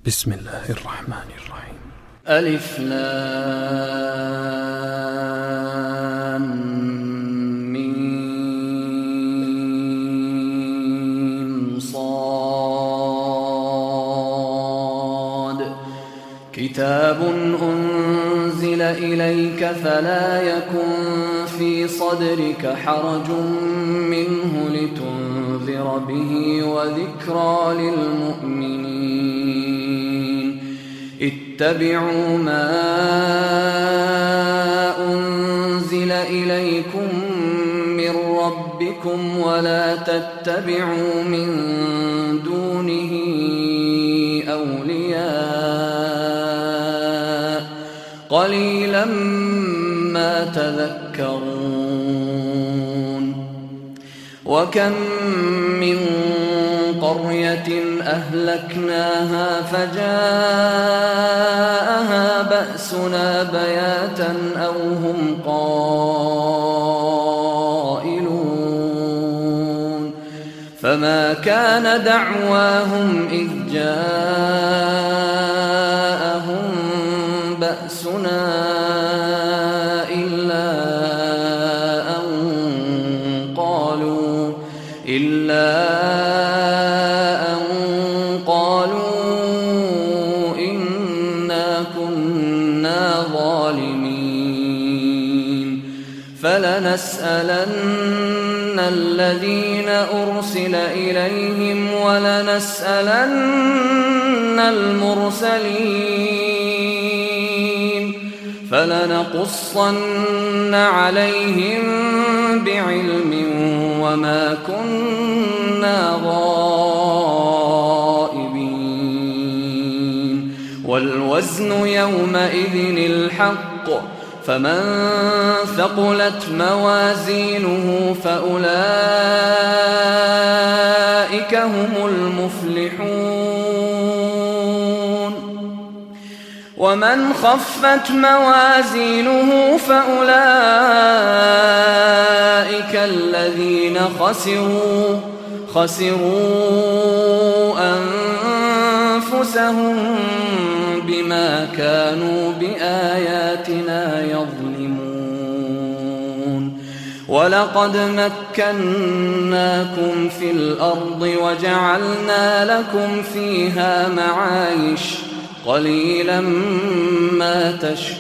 بسم الله الرحمن الرحيم. ألف لام ميم صاد كتاب أنزل إليك فلا يكن في صدرك حرج منه لتنذر به وذكرى للمؤمنين. اتبعوا ما أنزل إليكم من ربكم ولا تتبعوا من دونه أولياء قليلا ما تذكرون. وكم من قرية أهلكناها فجاءها بأسنا بياتا أو هم قائلون. فما كان دعواهم إذ جاءهم بأسنا إلا أن قالوا إنا كنا ظالمين. فلنسألن الذين أرسل إليهم ولنسألن المرسلين. فلنقصن عليهم بعلم وما كنا غائبين. والوزن يومئذ الحق فمن ثقلت موازينه فأولئك هم المفلحون. ومن خفت موازينه فأولئك الذين خسروا أنفسهم بما كانوا بآياتنا يظلمون. ولقد مكناكم في الأرض وجعلنا لكم فيها معايش قليلا ما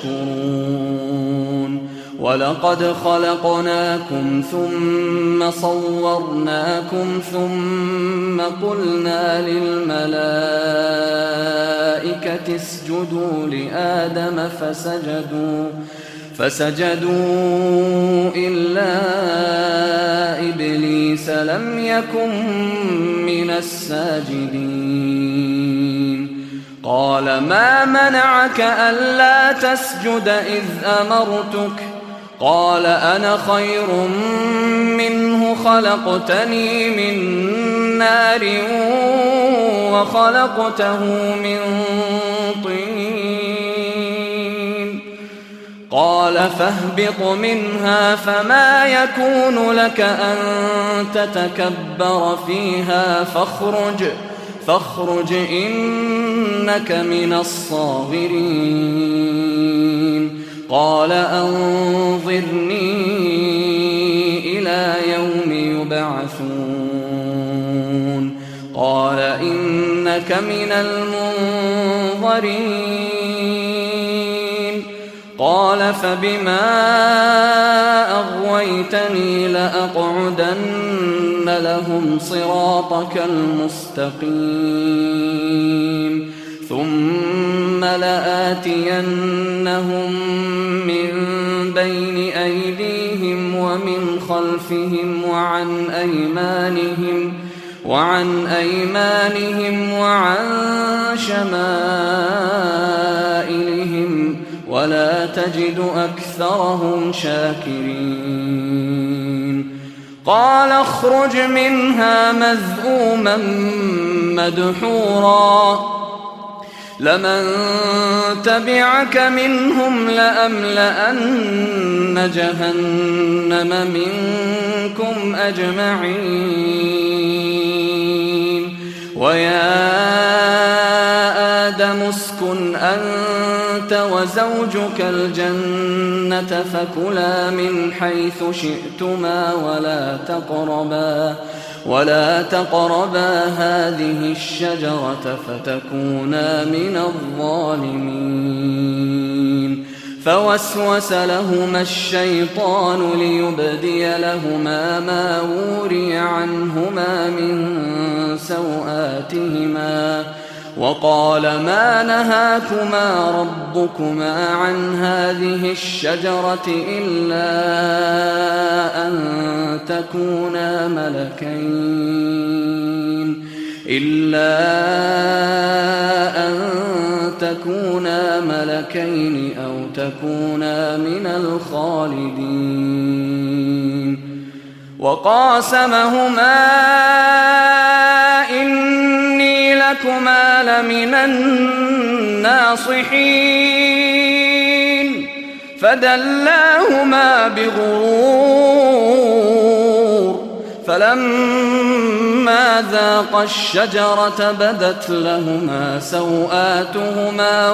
تشكرون. ولقد خلقناكم ثم صورناكم ثم قلنا للملائكة اسجدوا لآدم فسجدوا إلا إبليس لم يكن من الساجدين. قال ما منعك ألا تسجد إذ أمرتك؟ قال أنا خير منه خلقتني من نار وخلقته من طين. قال فاهبط منها فما يكون لك أن تتكبر فيها فاخرج إنك من الصاغرين. قال أنظرني إلى يوم يبعثون. قال إنك من المنظرين. قال فبما أغويتني لأقعدن لهم صراطك المستقيم ثم لآتينهم من بين أيديهم ومن خلفهم وعن أيمانهم وعن شمائلهم ولا تجد أكثرهم شاكرين. قال اخرج منها مذءوما مدحورا لمن تبعك منهم لأملأن جهنم منكم أجمعين. ويا آدم اسكن أنت وزوجك الجنة فكلا من حيث شئتما ولا تقربا هذه الشجرة فتكونا من الظالمين. فوسوس لهما الشيطان ليبدي لهما ما وري عنهما من سوآتهما وقال ما نهاكما ربكما عن هذه الشجرة إلا أن تكونا ملكين أو تكونا من الخالدين. وقاسمهما إني لكما لمن الناصحين فدلاهما بغرور فلما ذاقا الشجرة بدت لهما سوآتهما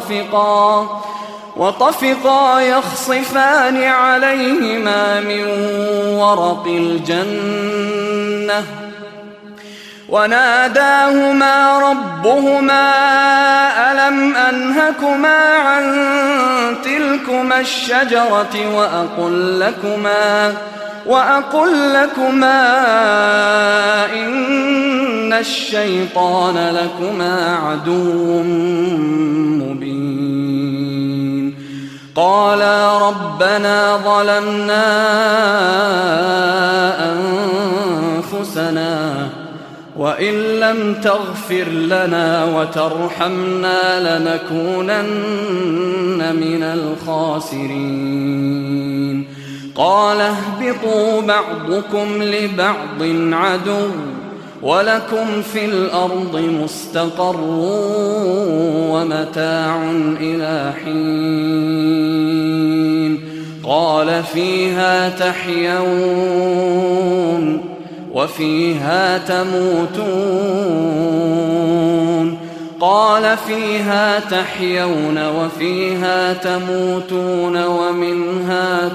وطفقا يخصفان عليهما من ورق الجنة وناداهما ربهما ألم أنهكما عن تلكما الشجرة وأقل لكما إن الشيطان لكما عدو مبين. قالا ربنا ظلمنا أنفسنا وإن لم تغفر لنا وترحمنا لنكونن من الخاسرين. قال اهبطوا بعضكم لبعض عدو ولكم في الأرض مستقر ومتاع إلى حين. قال فيها تحيون وفيها تموتون ومنها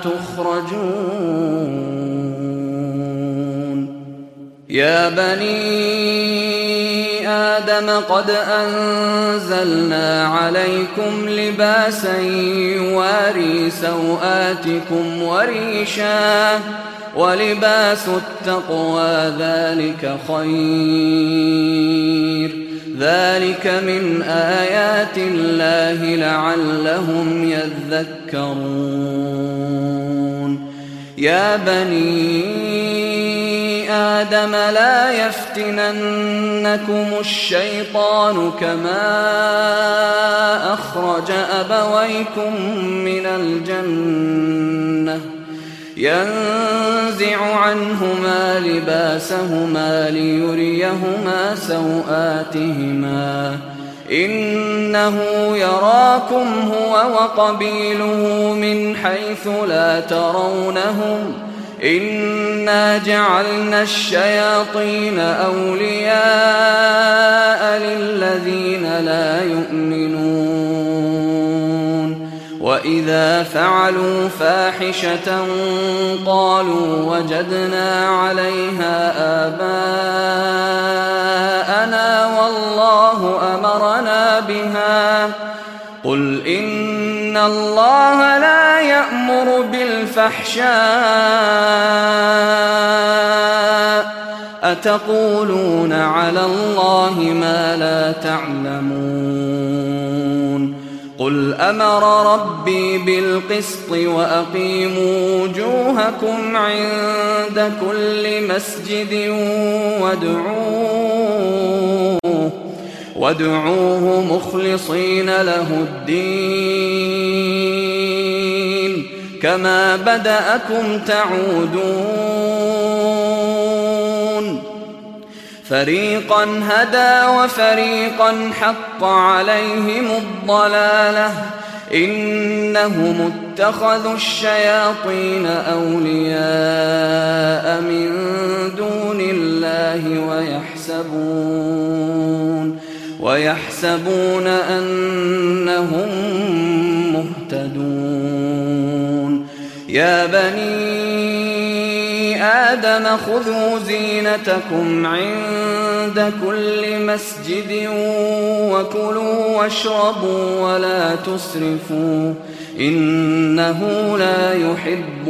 تخرجون. يا بني آدم قد أنزلنا عليكم لباسا يواري سوآتكم وريشا ولباس التقوى ذلك خير ذلك من آيات الله لعلهم يذكرون. يا بني آدم لا يفتننكم الشيطان كما أخرج أبويكم من الجنة ينزع عنهما لباسهما ليريهما سوآتهما إنه يراكم هو وقبيله من حيث لا ترونهم إنا جعلنا الشياطين أولياء للذين لا يؤمنون. وإذا فعلوا فاحشة قالوا وجدنا عليها آباءنا والله أمرنا بها قل إن الله لا يأمر بالفحشاء أتقولون على الله ما لا تعلمون. قل أمر ربي بالقسط وأقيموا وجوهكم عند كل مسجد وادعوه مخلصين له الدين كما بدأكم تعودون. فريقا هدى وفريقا حق عليهم الضلالة إنهم اتخذوا الشياطين أولياء من دون الله ويحسبون أنهم مهتدون. يا بني آدم خذوا زينتكم عند كل مسجد وكلوا واشربوا ولا تسرفوا إنه لا يحب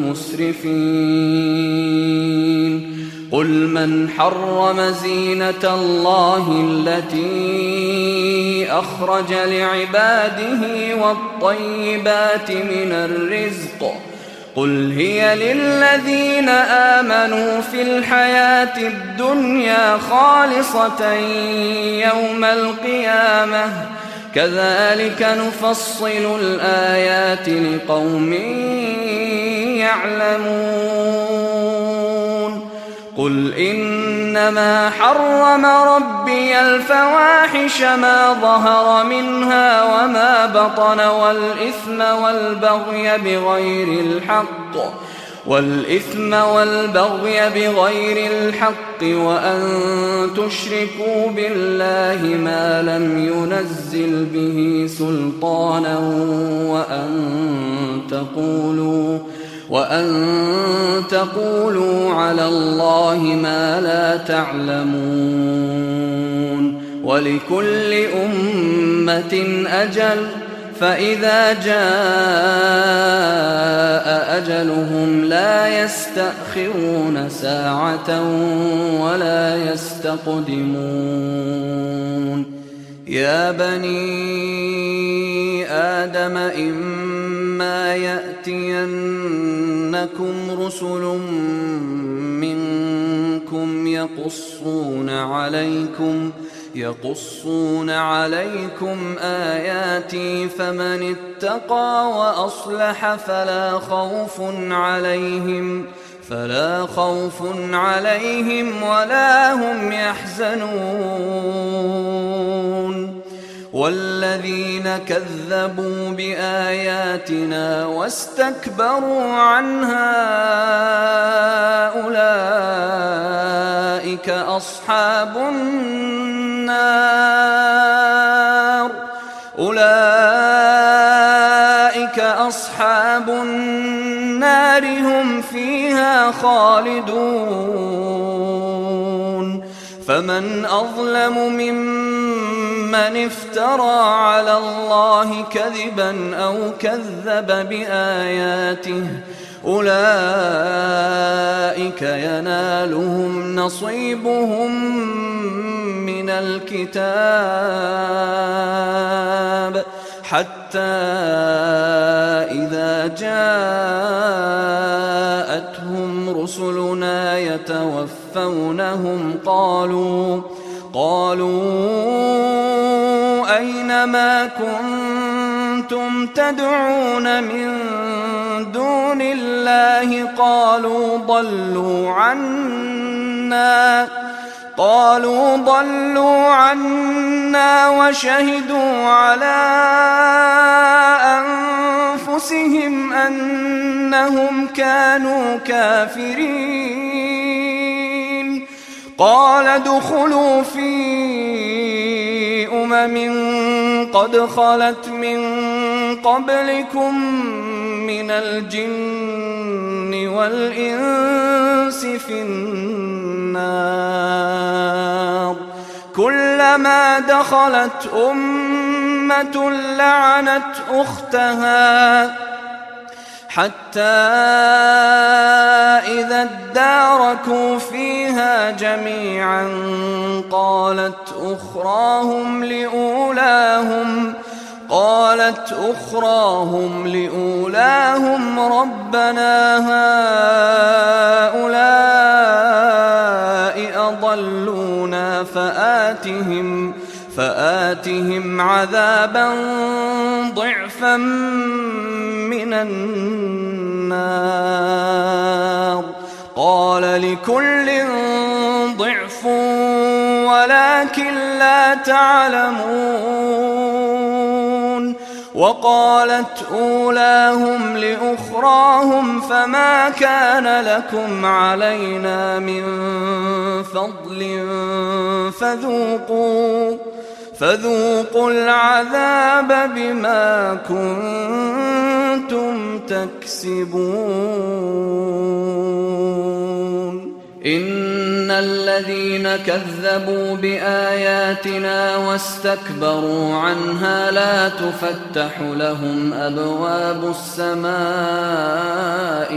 المسرفين. قل من حرم زينة الله التي أخرج لعباده والطيبات من الرزق قل هي للذين آمنوا في الحياة الدنيا خالصة يوم القيامة كذلك نفصل الآيات لقوم يعلمون. قل إنما حرم ربي الفواحش ما ظهر منها وما بطن والإثم والبغي بغير الحق وأن تشركوا بالله ما لم ينزل به سلطانا وأن تقولوا على الله ما لا تعلمون. ولكل أمة أجل فإذا جاء أجلهم لا يستأخرون ساعة ولا يستقدمون. يا بني آدم إما يأتينكم رسل منكم يقصون عليكم آياتي فمن اتقى وأصلح فلا خوف عليهم ولا هم يحزنون. والذين كذبوا بآياتنا واستكبروا عنها أولئك أصحاب النار هم فيها خالدون. فمن أظلم ممن افترى على الله كذبا أو كذب بآياته أولئك ينالهم نصيبهم من الكتاب حتى إذا جاءتهم رسلنا يتوفونهم قالوا أين ما كنتم تدعون من دون الله قالوا ضلوا عنا وشهدوا على أنفسهم أنهم كانوا كافرين. قال ادخلوا في قد خلت من قبلكم من الجن والإنس في النار كلما دخلت أمة لعنت أختها حتى إذا اداركوا فيها جميعا قالت أخراهم لأولاهم ربنا هؤلاء أضلونا فآتهم عذابا ضعفا من النار قال لكل ضعف ولكن لا تعلمون. وقالت أولاهم لأخراهم فما كان لكم علينا من فضل فذوقوا العذاب بما كنتم تكسبون إن الذين كذبوا بآياتنا واستكبروا عنها لا تفتح لهم أبواب السماء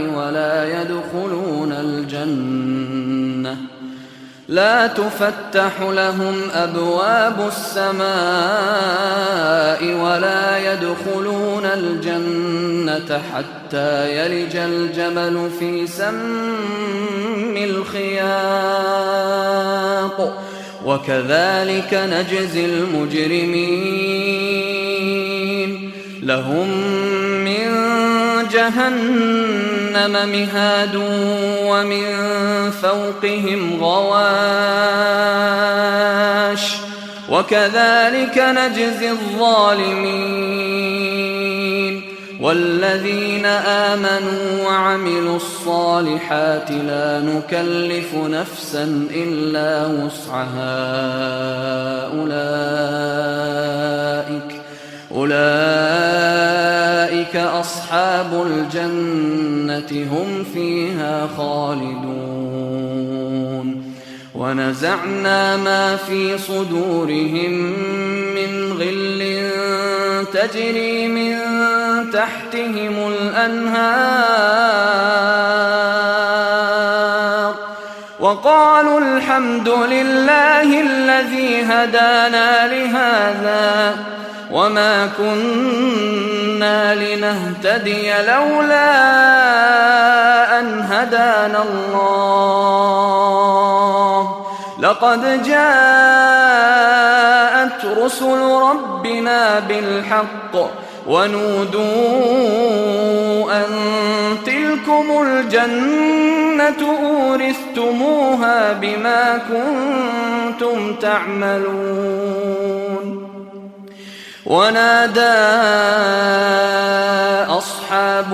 ولا يدخلون الجنة حتى يلج الجمل في سم الخياط وكذلك نجزي المجرمين لهم من جهنم مهاد ومن فوقهم غواش وكذلك نجزي الظالمين والذين آمنوا وعملوا الصالحات لا نكلف نفسا إلا وسعها أولئك أصحاب الجنة هم فيها خالدون ونزعنا ما في صدورهم من غل تجري من تحتهم الأنهار وقالوا الحمد لله الذي هدانا لهذا وما كنا لنهتدي لولا أن هدانا الله لقد جاءت رسل ربنا بالحق ونودوا أن تلكم الجنة أورثتموها بما كنتم تعملون ونادى أصحاب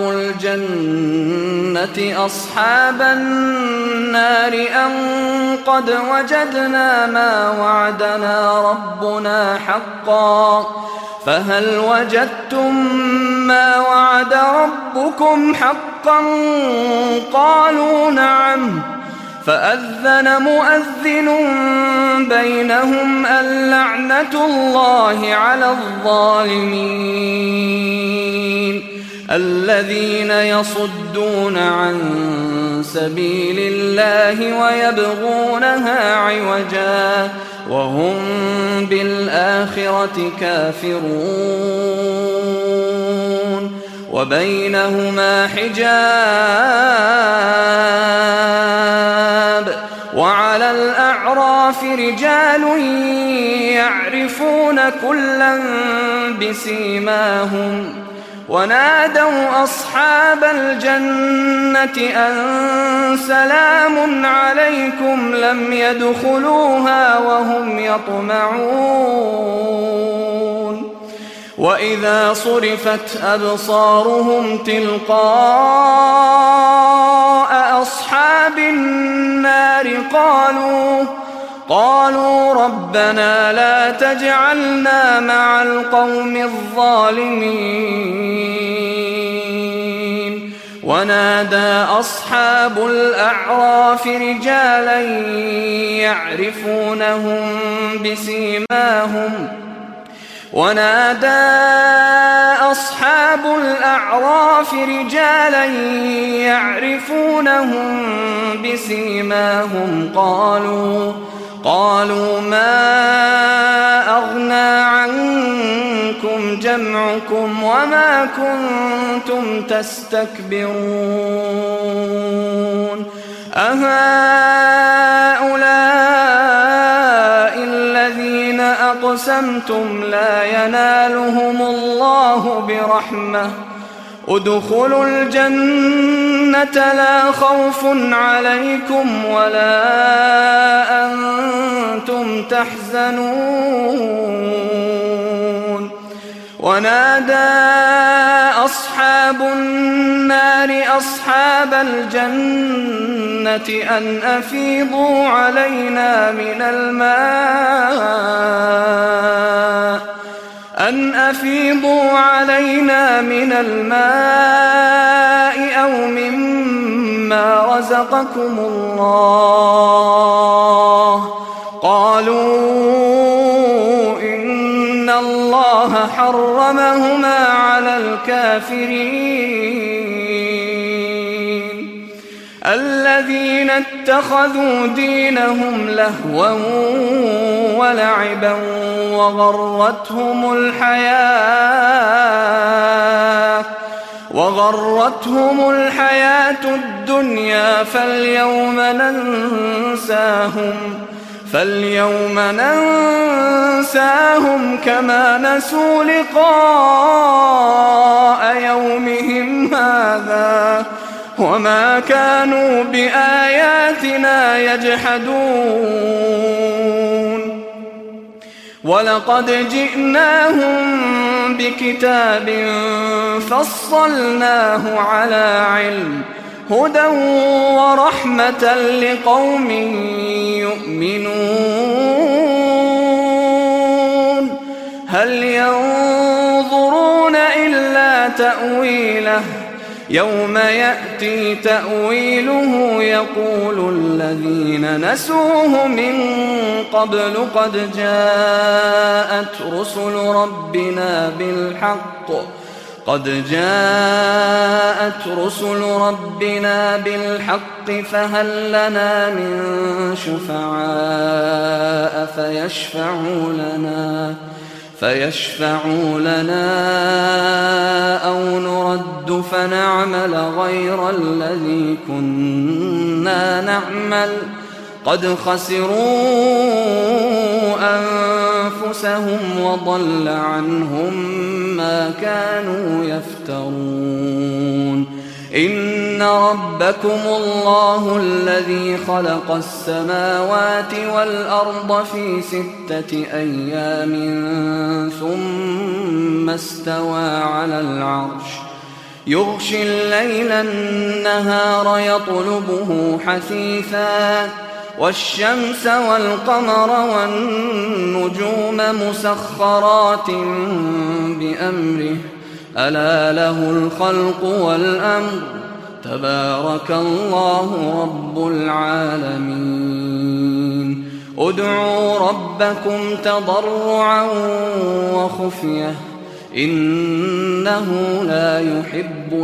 الجنة أصحاب النار أن قد وجدنا ما وعدنا ربنا حقا فهل وجدتم ما وعد ربكم حقا قالوا نعم فأذن مؤذن بينهم اللعنة الله على الظالمين الذين يصدون عن سبيل الله ويبغونها عوجا وهم بالآخرة كافرون وبينهما حجاب وعلى الأعراف رجال يعرفون كلا بسيماهم ونادوا أصحاب الجنة أن سلام عليكم لم يدخلوها وهم يطمعون وإذا صرفت أبصارهم تلقاء أصحاب النار قالوا ربنا لا تجعلنا مع القوم الظالمين ونادى أصحاب الأعراف رجالا يعرفونهم بسيماهم قالوا ما أغنى عنكم جمعكم وما كنتم تستكبرون أهؤلاء الذين أقسمتم لا ينالهم الله برحمة ادخلوا الجنة لا خوف عليكم ولا أنتم تحزنون ونادى أصحاب النار أصحاب الجنة أن أفيضوا علينا من الماء أن أفيضوا علينا من الماء أو مما رزقكم الله. قالوا إن الله حرمهما على الكافرين الذين اتخذوا دينهم لهوا ولعبا وغرتهم الحياة الدنيا فاليوم ننساهم كما نسوا لقاء يومهم هذا وما كانوا بآياتنا يجحدون. ولقد جئناهم بكتاب فصلناه على علم هدى ورحمة لقوم يؤمنون. هل ينظرون إلا تأويله يوم يأتي تأويله يقول الذين نسوه من قبل قد جاءت رسل ربنا بالحق فهل لنا من شفعاء فيشفعوا لنا أو نرد فنعمل غير الذي كنا نعمل قد خسروا أنفسهم وضل عنهم ما كانوا يفترون. إن ربكم الله الذي خلق السماوات والأرض في 6 أيام ثم استوى على العرش يغشي الليل النهار يطلبه حثيثا والشمس والقمر والنجوم مسخرات بأمره ألا له الخلق والأمر تبارك الله رب العالمين. ادعوا ربكم تضرعا وخفية إنه لا يحب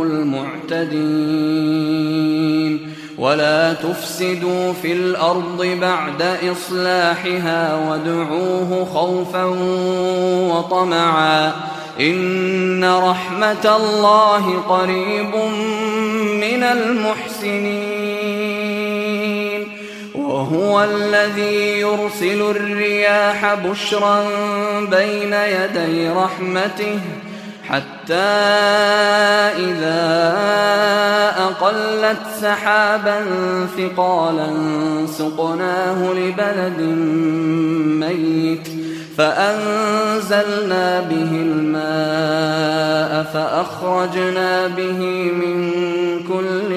المعتدين. ولا تفسدوا في الأرض بعد إصلاحها وادعوه خوفا وطمعا إن رحمة الله قريب من المحسنين. وهو الذي يرسل الرياح بشرا بين يدي رحمته حتى إذا أقلت سحابا ثقالا سقناه لبلد ميت فأنزلنا به الماء فأخرجنا به من كل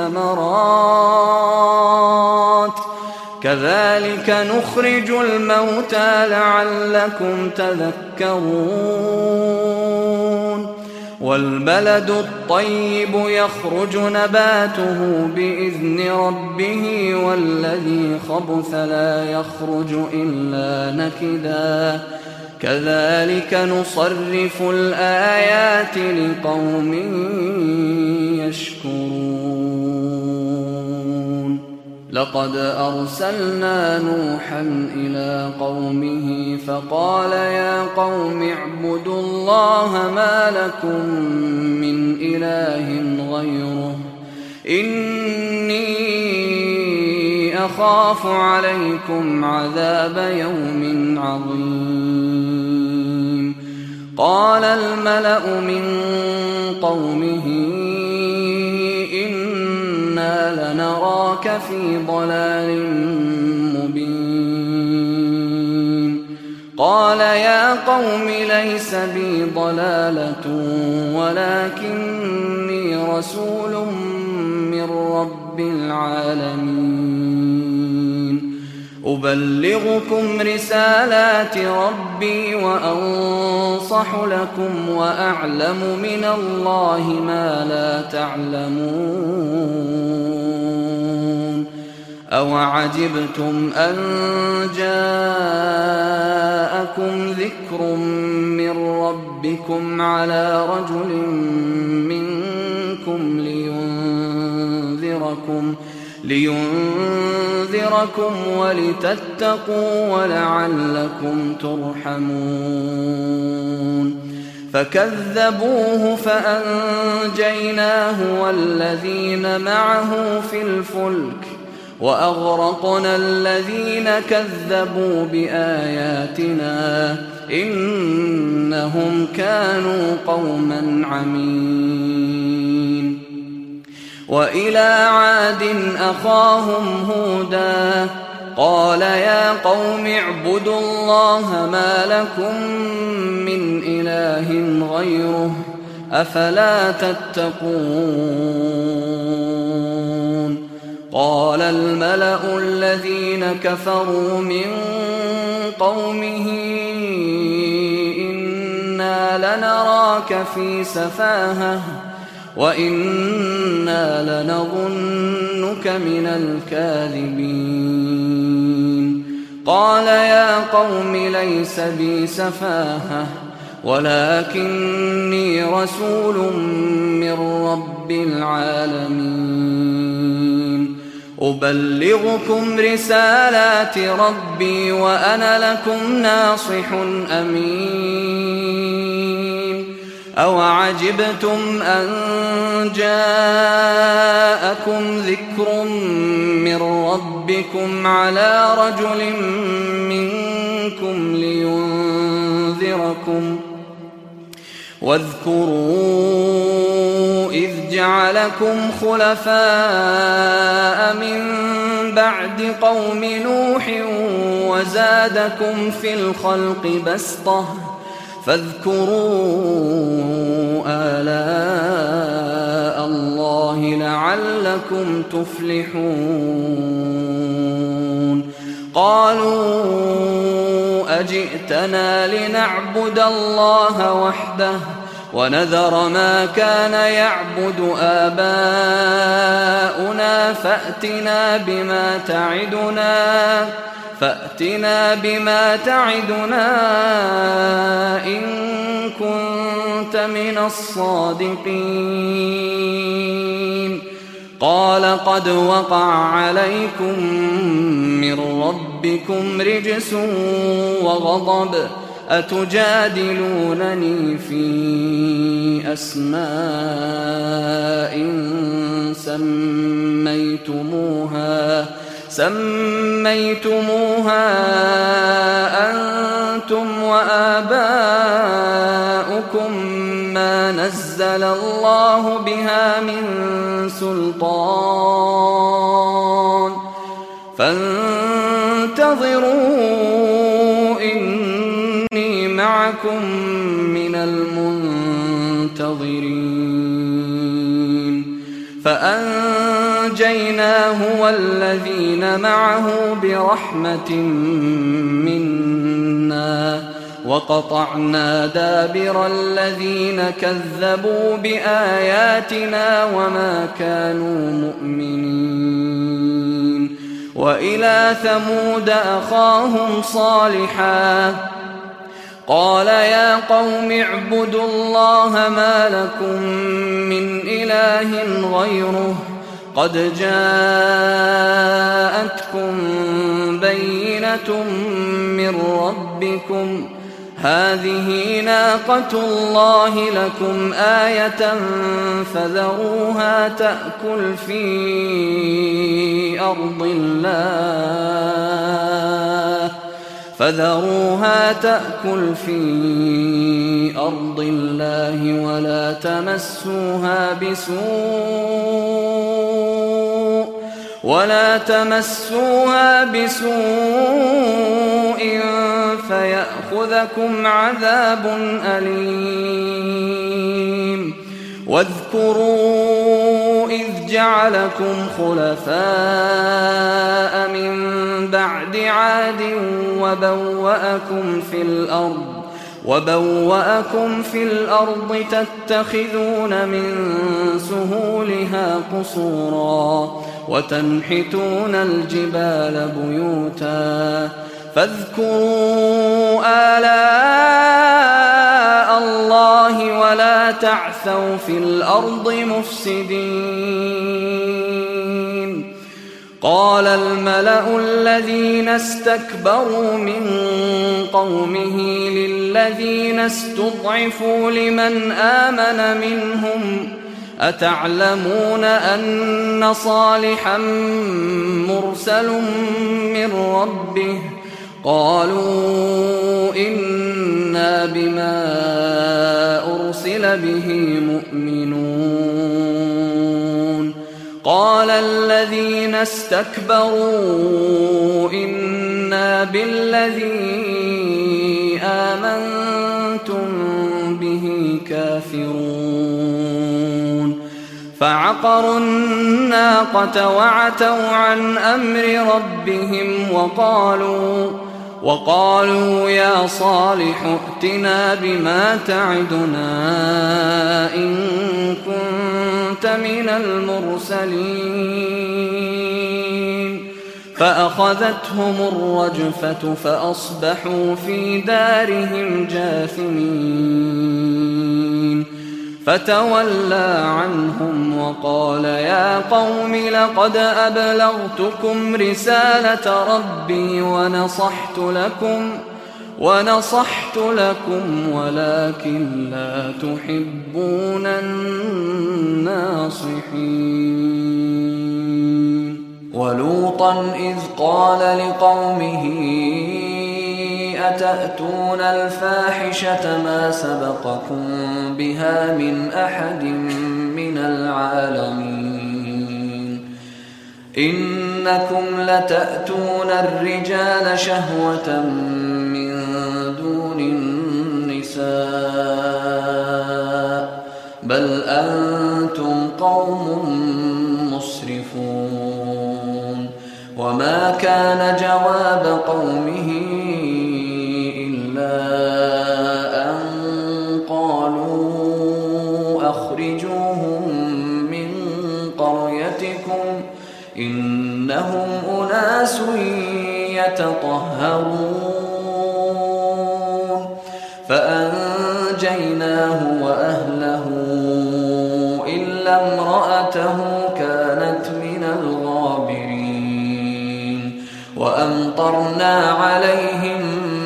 الثمرات كذلك نخرج الموتى لعلكم تذكرون. والبلد الطيب يخرج نباته بإذن ربه والذي خبث لا يخرج إلا نكدا كذلك نصرف الآيات لقوم يشكرون. لقد أرسلنا نوحا إلى قومه فقال يا قوم اعبدوا الله ما لكم من إله غيره إني أخاف عليكم عذاب يوم عظيم. قال الملأ من قومه إنا لنراك في ضلال مبين. قال يا قوم ليس بي ضلالة ولكني رسول من رب العالمين. أبلغكم رسالات ربي وأنصح لكم وأعلم من الله ما لا تعلمون. أوعجبتم أن جاءكم ذكر من ربكم على رجل منكم لينذركم ولتتقوا ولعلكم ترحمون. فكذبوه فأنجيناه والذين معه في الفلك وأغرقنا الذين كذبوا بآياتنا إنهم كانوا قوما عمين. وإلى عاد أخاهم هودا قال يا قوم اعبدوا الله ما لكم من إله غيره أفلا تتقون. قال الملأ الذين كفروا من قومه إنا لنراك في سفاهة وإنا لنظنك من الكاذبين. قال يا قوم ليس بي سفاهة ولكني رسول من رب العالمين. أبلغكم رسالات ربي وأنا لكم ناصح أمين. أوعجبتم أن جاءكم ذكر من ربكم على رجل منكم لينذركم واذكروا إذ جعلكم خلفاء من بعد قوم نوح وزادكم في الخلق بسطة فاذكروا آلاء الله لعلكم تفلحون. قالوا أجئتنا لنعبد الله وحده ونذر ما كان يعبد آباؤنا فأتنا بما تعدنا إن كنت من الصادقين. قال قد وقع عليكم من ربكم رجس وغضب أتجادلونني في أسماء سميتموها أنتم وآباؤكم ما نزل الله بها من سلطان فانتظروا إني معكم من المنتظرين. فأنجيناه والذين معه برحمة منا وقطعنا دابر الذين كذبوا بآياتنا وما كانوا مؤمنين. وإلى ثمود أخاهم صالحا قال يا قوم اعبدوا الله ما لكم من إله غيره قد جاءتكم بينة من ربكم هذه ناقة الله لكم آية فذروها تأكل في أرض الله ولا تمسوها بسوء فيأخذكم عذاب أليم. واذكروا إذ جعلكم خلفاء من بعد عاد وبوأكم في الأرض تتخذون من سهولها قصورا وتنحتون الجبال بيوتا فاذكروا آلاء الله ولا تعثوا في الأرض مفسدين. قال الملأ الذين استكبروا من قومه للذين استضعفوا لمن آمن منهم أتعلمون أن صالحا مرسل من ربه قالوا إنا بما أرسل به مؤمنون. قال الذين استكبروا إنا بالذي آمنتم به كافرون. فعقروا الناقة وعتوا عن أمر ربهم وقالوا يا صالح ائتنا بما تعدنا إن كنت من المرسلين. فأخذتهم الرجفة فأصبحوا في دارهم جاثمين. فتولى عنهم وقال يا قوم لقد أبلغتكم رسالة ربي ونصحت لكم ولكن لا تحبون الناصحين. ولوطا إذ قال لقومه أتأتون الفاحشة ما سبقكم بها من أحد من العالمين إنكم لتأتون الرجال شهوة من دون النساء بل أنتم قوم مسرفون. وما كان جواب قومه أن قالوا أخرجوهم من قريتكم إنهم أناس يتطهرون. فأنجيناه وأهله إلا امرأته كانت من الغابرين. وأمطرنا عليهم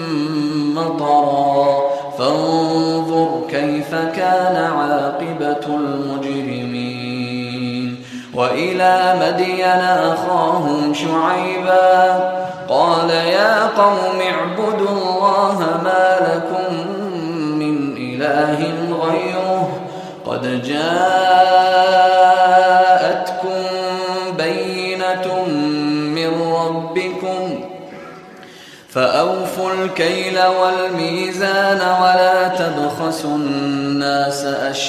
مطرا فانظر كيف كان عاقبة المجرمين. وإلى مدين أخاهم شعيبا قال يا قوم اعبدوا الله ما لكم من إله غيره قد جاءتكم بينة من ربكم فأوفوا الكيل والميزان ولا تبخسوا الناس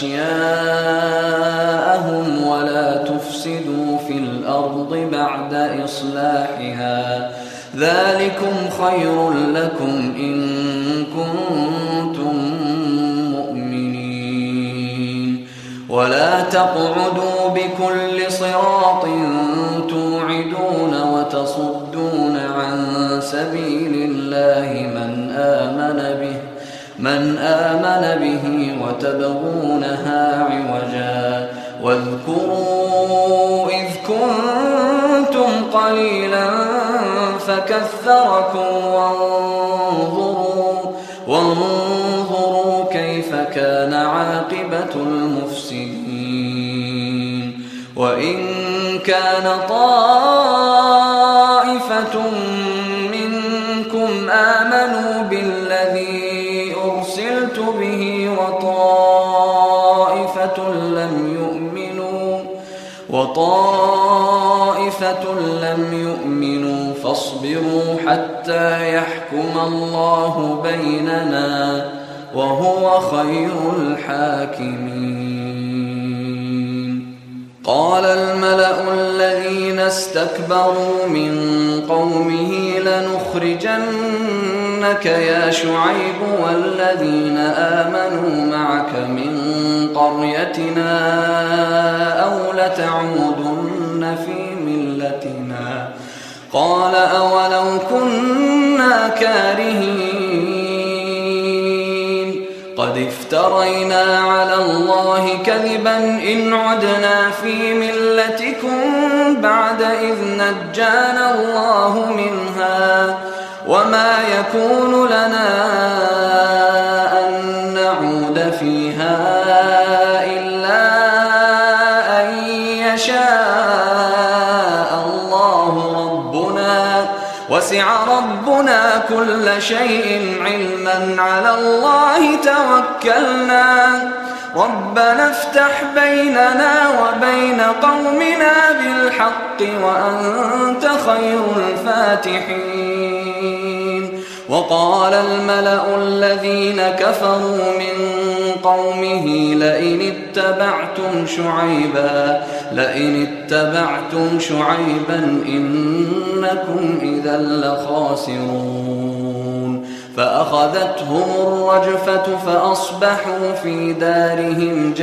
أشياءهم ولا تفسدوا في الأرض بعد إصلاحها ذلكم خير لكم إن كنتم مؤمنين. ولا تقعدوا بكل صراط توعدون وتصدون عن سبيل الله من آمن به وتبغونها عوجا. واذكروا إذ كنتم قليلا فكثركم وانظروا كيف كان عاقبة المفسدين. وإن كان طائفة منكم آمنوا بالذي أرسلت به وطائفة لم يؤمنوا فاصبروا حتى يحكم الله بيننا وهو خير الحاكمين. قال الملأ الذين استكبروا من قومه لنخرجنك يا شعيب والذين آمنوا معك من قريتنا أو لتعودن في ملتنا قال أولو كنا كارهين قد افترينا على الله كذبا إن عدنا في ملتكم بعد إذ نجانا الله منها وما يكون لنا أن نعود فيها إلا أن يشاء الله ربنا وسع ربنا كل شيء علما على الله توكلنا ربنا افتح بيننا وبين قومنا بالحق وأنت خير الفاتحين وقال الملأ الذين كفروا من قومه لئن اتبعتم شعيبا إنكم إذا لخاسرون فأخذتهم الرجفة فأصبحوا في دارهم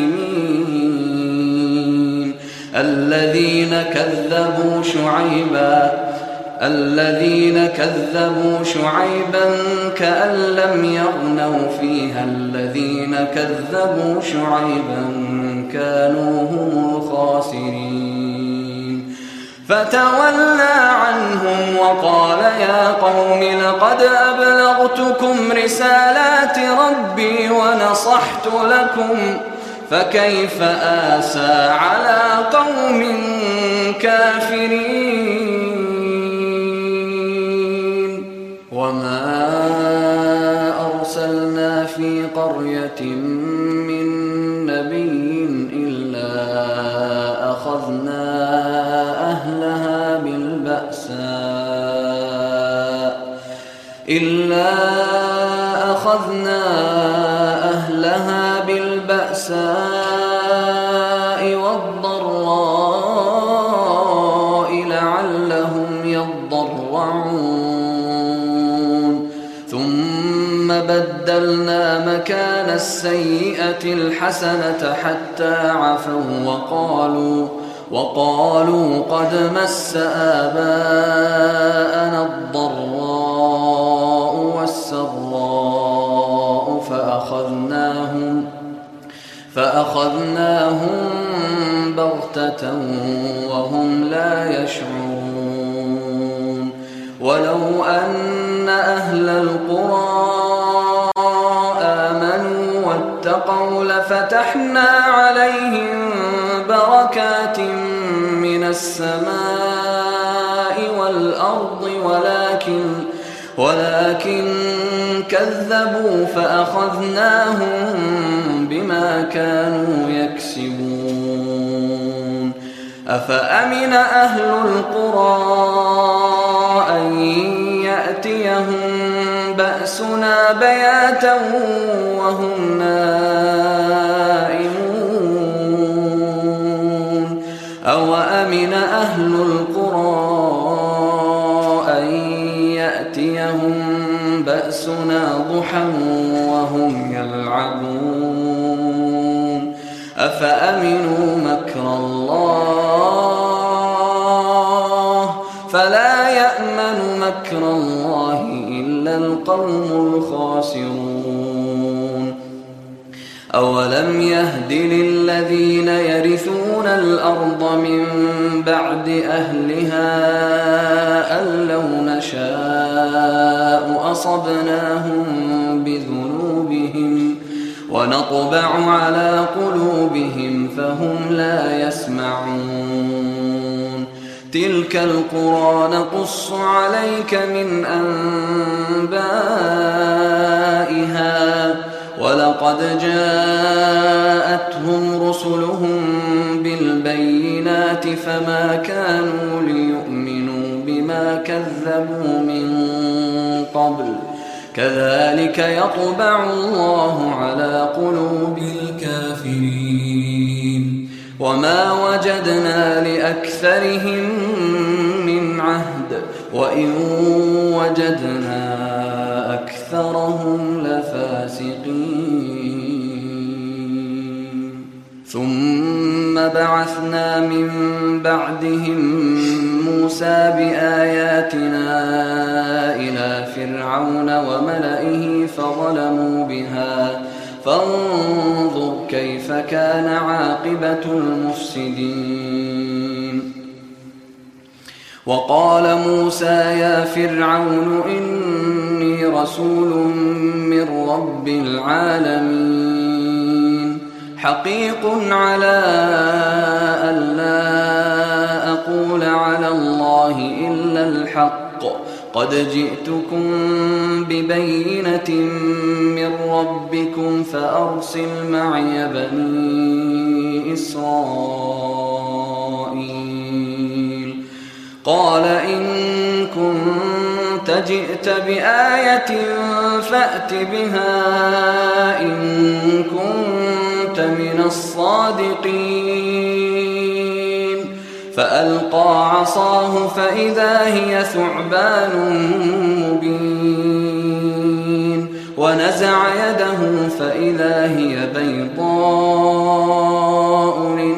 جاثمين الذين كذبوا شعيبا كأن لم يغنوا فيها الذين كذبوا شعيبا كانوا هم الخاسرين فتولى عنهم وقال يا قوم لقد أبلغتكم رسالات ربي ونصحت لكم فكيف آسى على قوم كافرين وما أرسلنا في قرية من نبي إلا أخذنا أهلها بالبأساء والضراء لعلهم يضرعون ثم بدلنا مكان السيئة الحسنة حتى عفوا وقالوا قد مس آباءنا الضراء والسراء فأخذناهم بغتة وهم لا يشعرون ولو أن أهل القرى آمنوا واتقوا لفتحنا عليهم بركات من السماء والأرض ولكن كذبوا فأخذناهم بما كانوا يكسبون أفأمن أهل القرى أن يأتيهم بأسنا بياتا وهم نائمون أوأمن أهل القرى أن يأتيهم بأسنا ضحى وهم يلعبون أفأمنوا مكر الله فلا يأمن مكر الله إلا القوم الخاسرون أولم يهد للذين يرثون الأرض من بعد أهلها أن لو نشاء أصبناهم بذنوبهم ونطبع على قلوبهم فهم لا يسمعون تلك القرى نقص عليك من أنبائها ولقد جاءتهم رسلهم بالبينات فما كانوا ليؤمنوا بما كذبوا من قبل كذلك يطبع الله على قلوب الكافرين وما وجدنا لأكثرهم من عهد وإن وجدنا أكثرهم لفاسقين ثم بعثنا من بعدهم موسى بآياتنا إلى فرعون وملئه فظلموا بها فانظر كيف كان عاقبة المفسدين وقال موسى يا فرعون إني رسول من رب العالمين حقيق على ألا أقول على الله إلا الحق قد جئتكم ببينة من ربكم فأرسل معي بني إسرائيل قال إن كنت جئت بآية فأت بها إن كنت من الصادقين فألقى عصاه فإذا هي ثعبان مبين ونزع يده فإذا هي بيضاء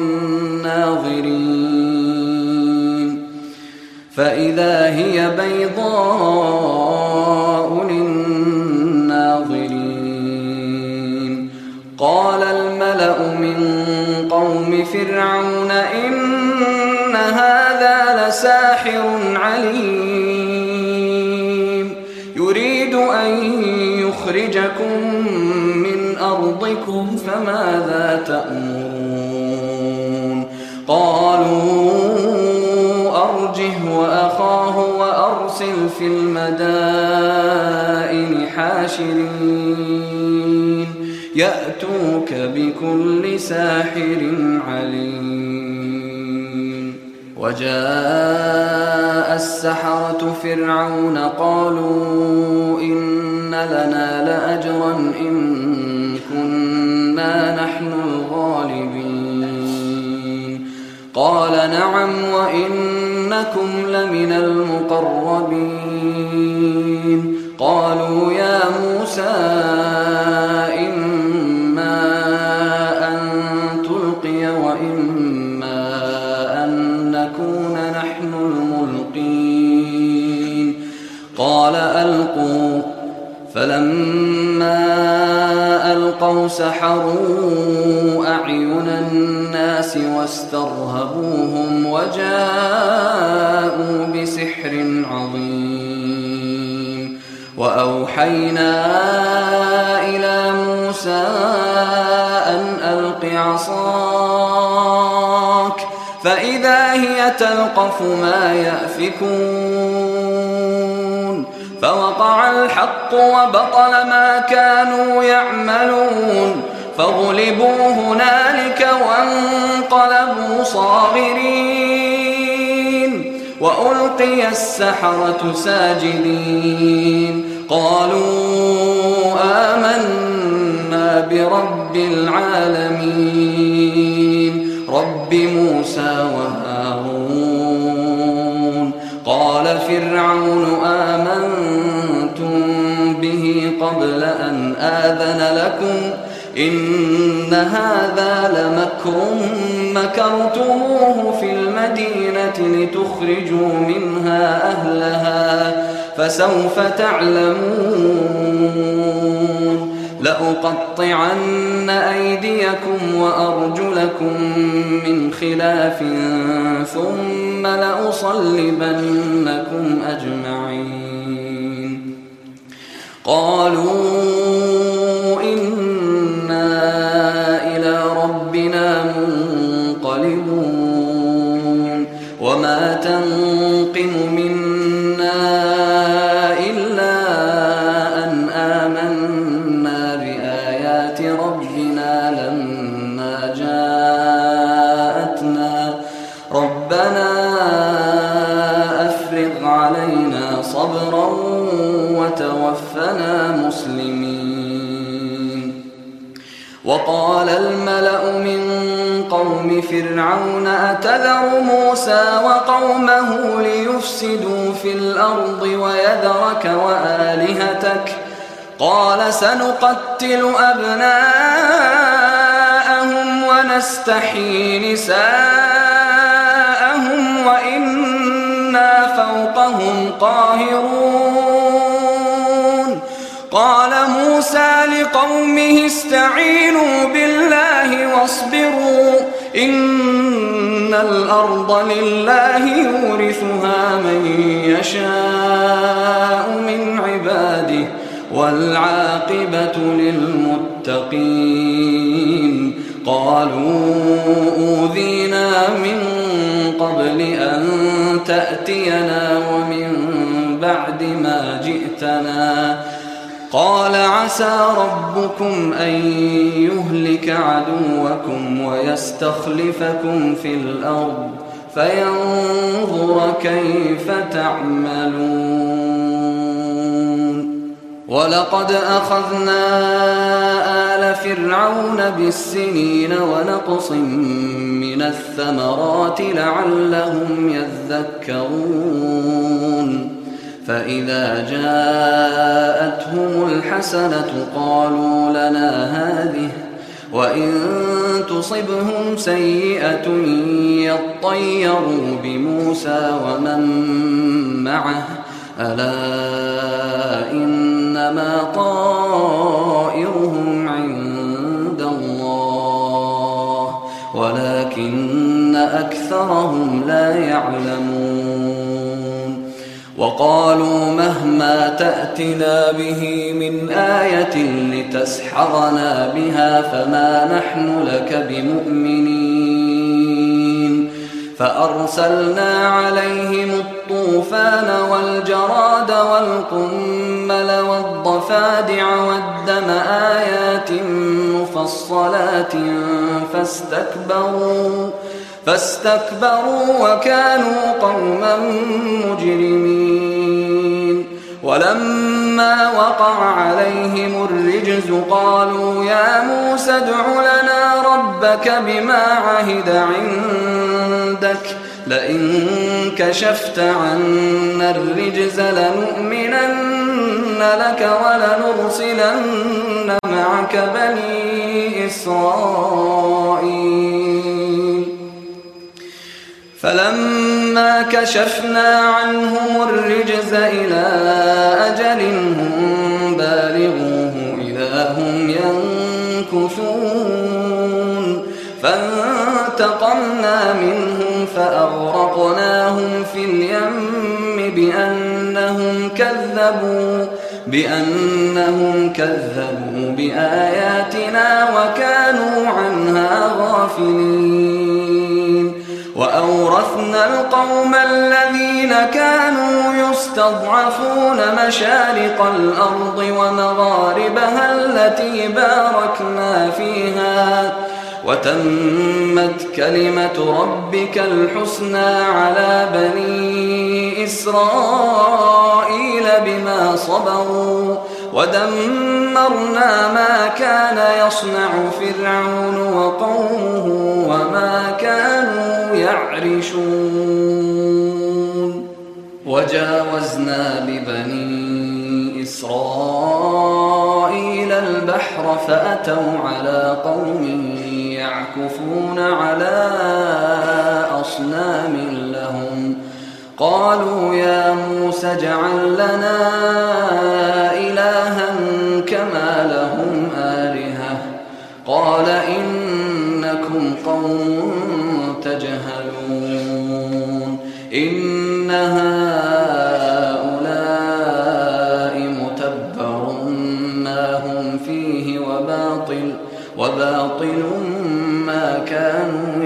للناظرين قال الملأ من قوم فرعون إن هذا لساحر عليم يريد أن يخرجكم من أرضكم فماذا تأمرون قالوا أرجه وأخاه وأرسل في المدائن حاشرين يأتوك بكل ساحر عليم وجاء السحرة فرعون قالوا إن لنا لأجرا إن كنا نحن الغالبين قال نعم وإنكم لمن المقربين قالوا يا موسى إما أن تلقي وإما أن نكون نحن الملقين قال ألقوا فلما ألقوا سحروا أعين الناس واسترهبوهم وجاءوا بسحر عظيم وأوحينا إلى موسى أن ألق عصاك فإذا هي تلقف ما يأفكون فوقع الحق وبطل ما كانوا يعملون فغلبوا هنالك وانقلبوا صاغرين وألقي السحرة ساجدين قالوا آمنا برب العالمين رب موسى وهارون قال فرعون آمنتم به قبل أن آذن لكم إن هذا لمكر مكرتموه في المدينة لتخرجوا منها أهلها فسوف تعلمون لأقطعن أيديكم وأرجلكم من خلاف ثم لأصلبنكم أجمعين قالوا إنا إلى ربنا منقلبون وما تنقم منا إلا أن آمنا بآيات ربنا لما جاءتنا ربنا أفرغ علينا صبرا وتوفنا مسلمين وقال الملأ من قوم فرعون أتذر موسى وقومه ليفسدوا في الأرض ويذرك وآلهتك قال سنقتل أبناءهم ونستحيي نساءهم وإنا فوقهم قاهرون. قال موسى لقومه استعينوا بالله واصبروا إن الأرض لله يورثها من يشاء من عباده والعاقبة للمتقين. قالوا أوذينا من قبل أن تأتينا ومن بعد ما جئتنا قال عسى ربكم أن يهلك عدوكم ويستخلفكم في الأرض فينظر كيف تعملون. ولقد أخذنا آل فرعون بالسنين ونقص من الثمرات لعلهم يذكرون. فإذا جاءتهم الحسنة قالوا لنا هذه وإن تصبهم سيئة يطيروا بموسى ومن معه ألا إنما طائرهم عند الله ولكن أكثرهم لا يعلمون. وقالوا مهما تأتنا به من آية لتسحرنا بها فما نحن لك بمؤمنين. فأرسلنا عليهم الطوفان والجراد والقمل والضفادع والدم آيات مفصلات فاستكبروا وكانوا قوما مجرمين. ولما وقع عليهم الرجز قالوا يا موسى ادع لنا ربك بما عهد عندك لئن كشفت عنا الرجز لنؤمنن لك ولنرسلن معك بني إسرائيل. فلما كشفنا عنهم الرجز إلى أجل هم بالغوه إذا هم ينكثون. فانتقمنا منهم فأغرقناهم في اليم بأنهم كذبوا بآياتنا وكانوا عنها غافلين. وأورثنا القوم الذين كانوا يستضعفون مشارق الأرض ومغاربها التي باركنا فيها وتمت كلمة ربك الحسنى على بني إسرائيل بما صبروا ودمرنا ما كان يصنع فرعون وقومه وما كانوا يعرشون. وجاوزنا ببني إسرائيل البحر فأتوا على قوم يعكفون على أصنام لهم قالوا يا موسى اجعل لنا إلها كما لهم آلهة قال إنكم قوم تجهلون. إن هؤلاء متبر ما هم فيه وباطل ما كانوا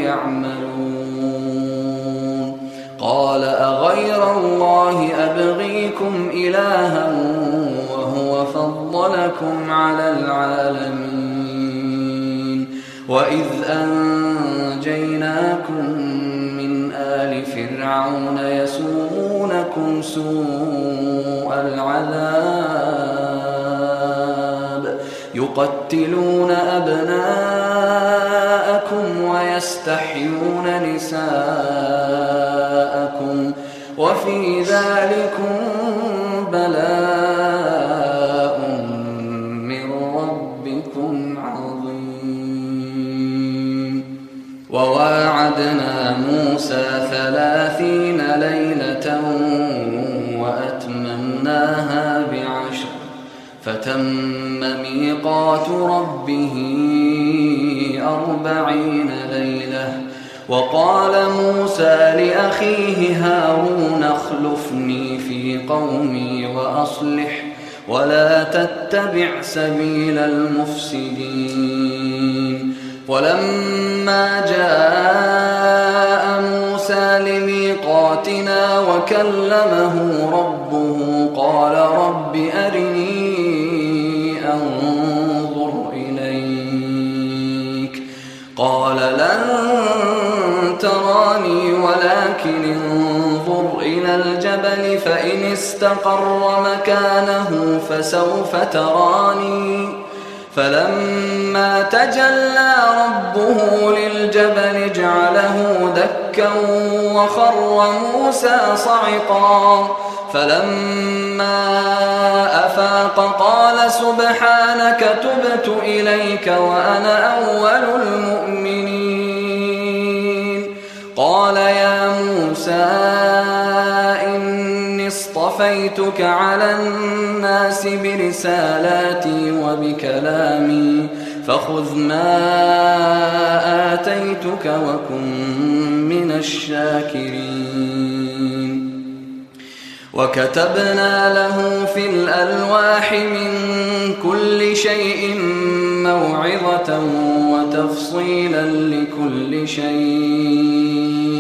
يعملون. قال أغير الله أبغيكم إلها وهو فضلكم على العالمين. وإذ أنجيناكم من آل فرعون يسومونكم سوء العذاب يقتلون أبناءكم ويستحيون نساءكم وفي ذلكم بلاء من ربكم عظيم. وواعدنا موسى 30 ليلة وأتممناها ب10 فتم ميقات ربه 40 ليلة. وقال موسى لأخيه هارون اخلفني في قومي وأصلح ولا تتبع سبيل المفسدين. ولما جاء موسى لميقاتنا وكلمه ربه قال رب أرني أنظر إليك قال لن تراني ولكن انظر إلى الجبل فإن استقر مكانه فسوف تراني. فلما تجلى ربه للجبل جعله دكا وخر موسى صعقا. فلما أفاق قال سبحانك تبت إليك وأنا أول المؤمنين. قال يا موسى إني اصطفيتك على الناس برسالاتي وبكلامي فخذ ما آتيتك وكن من الشاكرين. وكتبنا له في الألواح من كل شيء موعظة وتفصيلا لكل شيء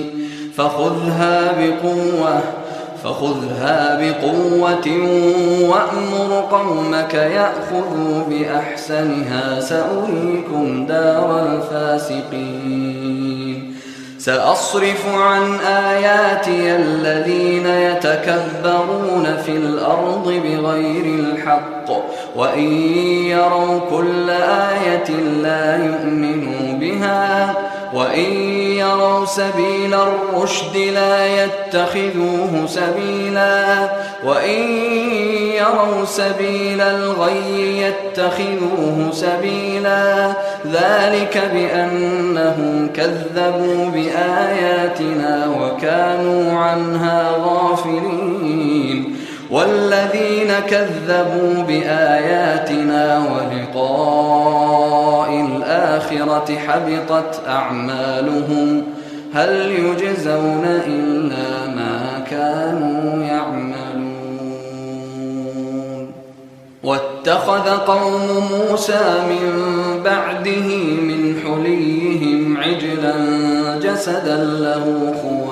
فخذها بقوة وأمر قومك يأخذوا بأحسنها سأريكم دار الفاسقين. سأصرف عن آياتي الذين يتكبرون في الأرض بغير الحق وإن يروا كل آية لا يؤمنوا بها وإن يروا سبيل الرشد لا يتخذوه سبيلا وإن يروا سبيل الغي يتخذوه سبيلا. ذلك بأنهم كذبوا بآياتنا وكانوا عنها غافلين. والذين كذبوا بآياتنا ولقاء الآخرة حبطت أعمالهم هل يجزون إلا ما كانوا يعملون. واتخذ قوم موسى من بعده من حليهم عجلا جسدا له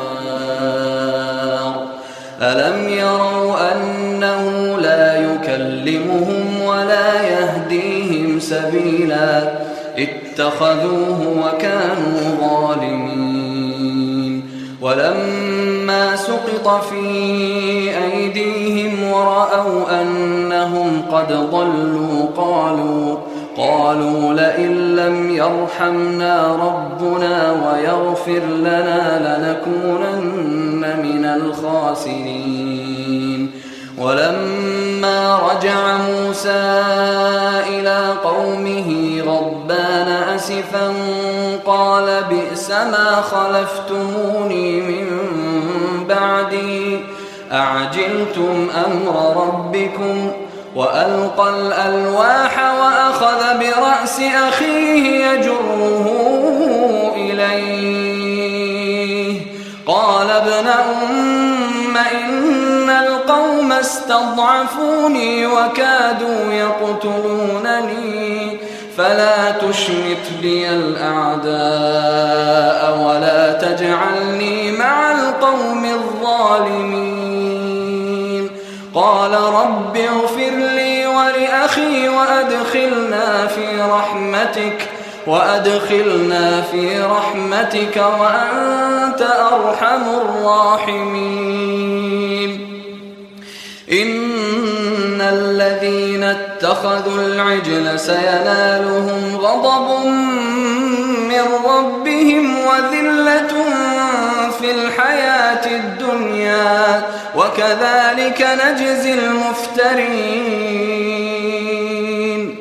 خوار ألم يروا أنه لا يكلمهم ولا يهديهم سبيلا اتخذوه وكانوا ظالمين. ولما سقط في أيديهم ورأوا أنهم قد ضلوا قالوا لئن لم يرحمنا ربنا ويغفر لنا لنكونن من الخاسرين. ولما رجع موسى إلى قومه غضبان أسفا قال بئس ما خلفتموني من بعدي أعجلتم أمر ربكم وألقى الألواح وأخذ برأس أخيه يجره إليه قال ابن أم إن القوم استضعفوني وكادوا يقتلونني فلا تشمت بي الأعداء ولا تجعلني مع القوم الظالمين. قال رب اغفر لي ولأخي وأدخلنا في رحمتك وأنت أرحم الراحمين. إن الذين اتخذوا العجل سينالهم غضب من ربهم وذلة في الحياة الدنيا وكذلك نجزي المفترين.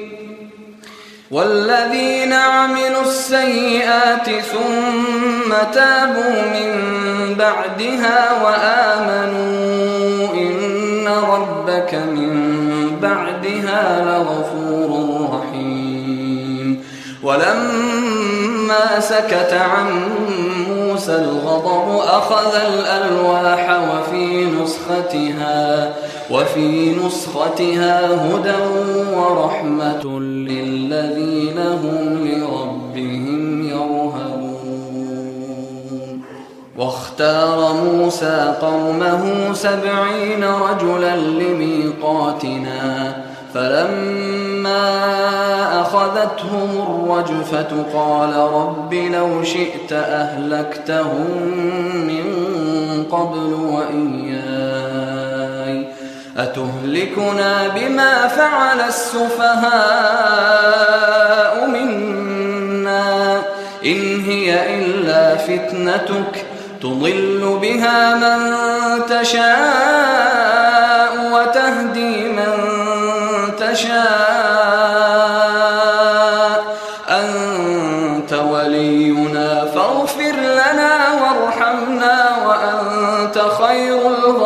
والذين عملوا السيئات ثم تابوا من بعدها وآمنوا إن ربك من بعدها لغفور رحيم. ولما سكت عن موسى الغضب أخذ الألواح وفي نسختها هدى ورحمة للذين هم لربهم يرهبون. واختار موسى قومه 70 رجلا لميقاتنا فلما أخذتهم الرجفة قال رب لو شئت أهلكتهم من قبل وإياي أتهلكنا بما فعل السفهاء منا إن هي إلا فتنتك تضل بها من تشاء وتهدي من تشاء أنت ولينا فاغفر لنا وارحمنا وأنت خير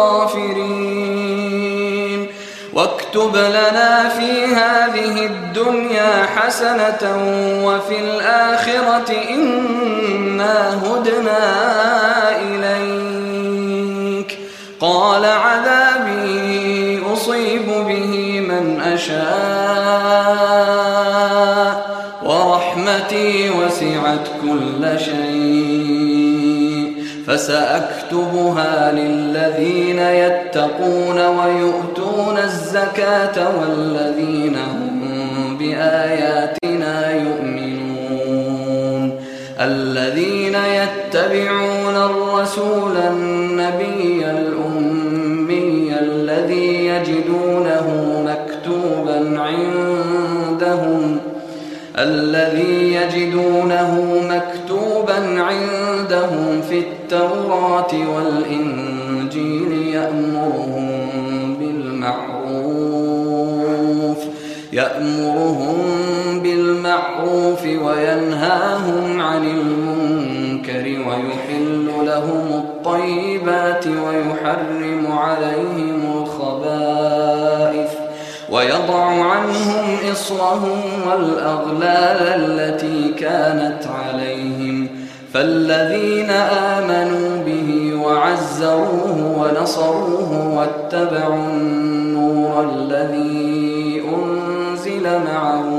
الغافرين. واكتب لنا في هذه الدنيا حسنة وفي الآخرة إنا هدنا إليك. قال عذابي أصيب به من أشاء ورحمتي وسعت كل شيء فسأكتبها للذين يتقون ويؤتون الزكاة والذين هم بآياتنا يؤمنون. الذين يتبعون الرسول النبي الأمي الذي يجدونه مكتوبا عندهم في التوراة والإنجيل يأمرهم بالمعروف وينهاهم عن المنكر ويحل لهم الطيبات ويحرم عليهم الخبائث ويضع عنهم إصرهم والأغلال التي كانت عليهم. فالذين آمنوا به وعزروه ونصروه واتبعوا النور الذي أنزل معه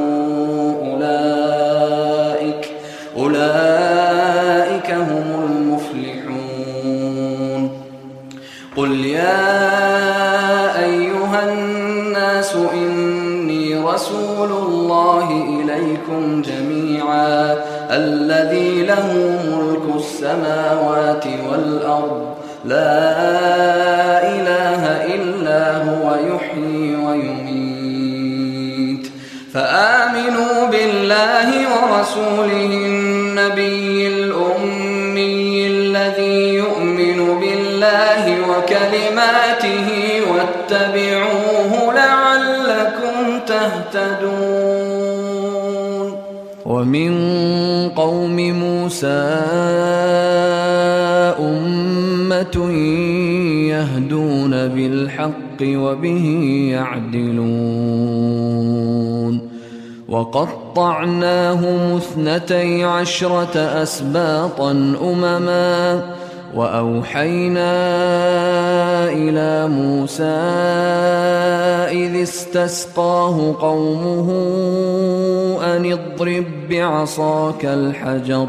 أولئك هم المفلحون. قل يا أيها الناس إني رسول الله إليكم جميعا الذي له ملك السماوات والأرض لا إله إلا هو يحيي ويميت. فآمنوا بالله ورسوله النبي الأمي الذي يؤمن بالله وكلماته واتبعوه لعلكم تهتدون. ومن قوم موسى أمة يهدون بالحق وبه يعدلون. وقطعناهم 12 أسباطا أمما وأوحينا إلى موسى إذ استسقاه قومه أن اضرب بعصاك الحجر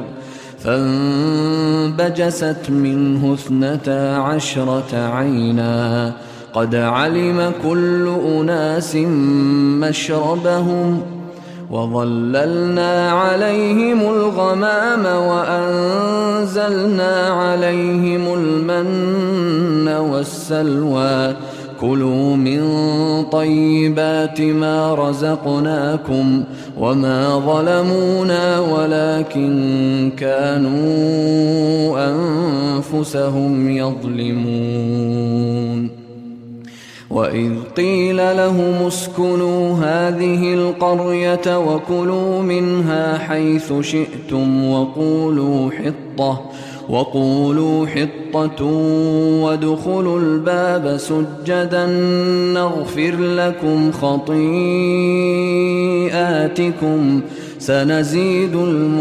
فانبجست منه 12 عينا قد علم كل أناس مشربهم وظللنا عليهم الغمام وأنزلنا عليهم المن والسلوى كلوا من طيبات ما رزقناكم وما ظلمونا ولكن كانوا أنفسهم يظلمون. وإذ قيل لهم اسكنوا هذه القرية وكلوا منها حيث شئتم وقولوا حطة وادخلوا الباب سجدا نغفر لكم خطيئاتكم سنزيد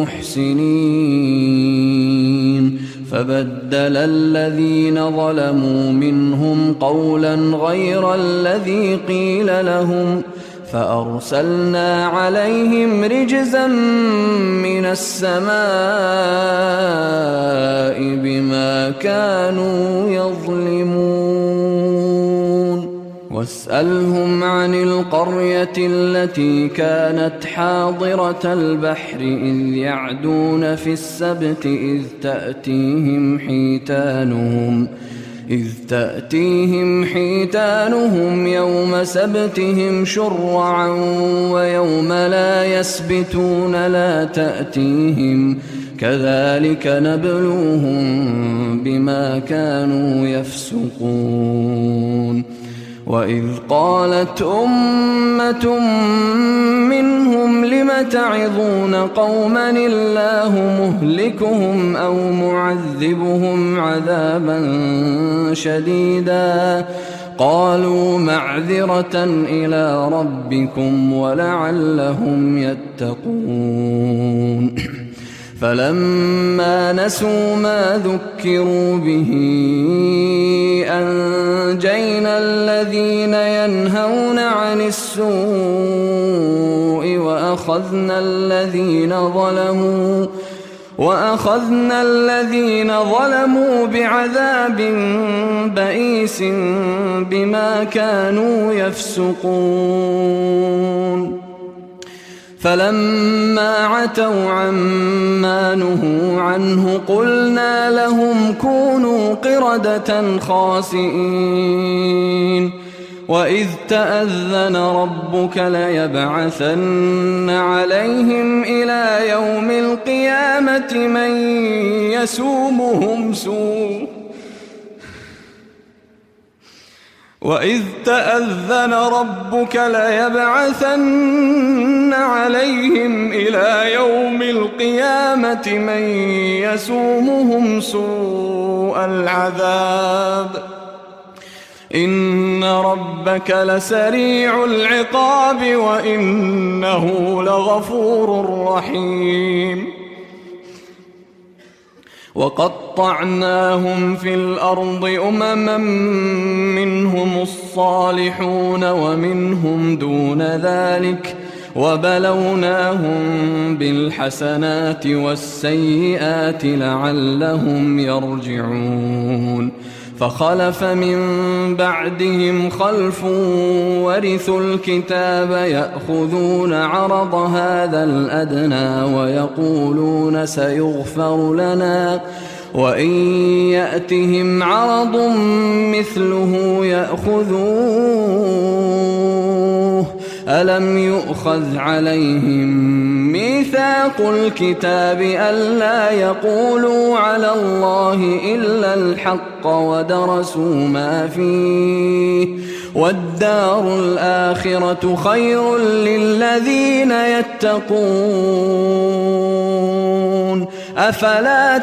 المحسنين. فبدل الذين ظلموا منهم قولا غير الذي قيل لهم فأرسلنا عليهم رجزا من السماء بما كانوا يظلمون. واسألهم عن القرية التي كانت حاضرة البحر إذ يعدون في السبت إذ تأتيهم حيتانهم يوم سبتهم شرعا ويوم لا يسبتون لا تأتيهم كذلك نبلوهم بما كانوا يفسقون. وإذ قالت أمة منهم لم تعظون قوما الله مهلكهم أو معذبهم عذابا شديدا قالوا معذرة إلى ربكم ولعلهم يتقون. فلما نسوا ما ذكروا به أنجينا الذين ينهون عن السوء وأخذنا الذين ظلموا بعذاب بئيس بما كانوا يفسقون. فلما عتوا عما نهوا عنه قلنا لهم كونوا قردة خاسئين. وإذ تأذن ربك ليبعثن عليهم إلى يوم القيامة من يسومهم سوء العذاب إن ربك لسريع العقاب وإنه لغفور رحيم. وقطعناهم في الأرض أمما منهم الصالحون ومنهم دون ذلك وبلوناهم بالحسنات والسيئات لعلهم يرجعون. فخلف من بعدهم خلف ورثوا الكتاب يأخذون عرض هذا الأدنى ويقولون سيغفر لنا وإن يأتهم عرض مثله يأخذوه ألم يؤخذ عليهم ميثاق الكتاب ألا يقولوا على الله إلا الحق ودرسوا ما فيه والدار الآخرة خير للذين يتقون أفلا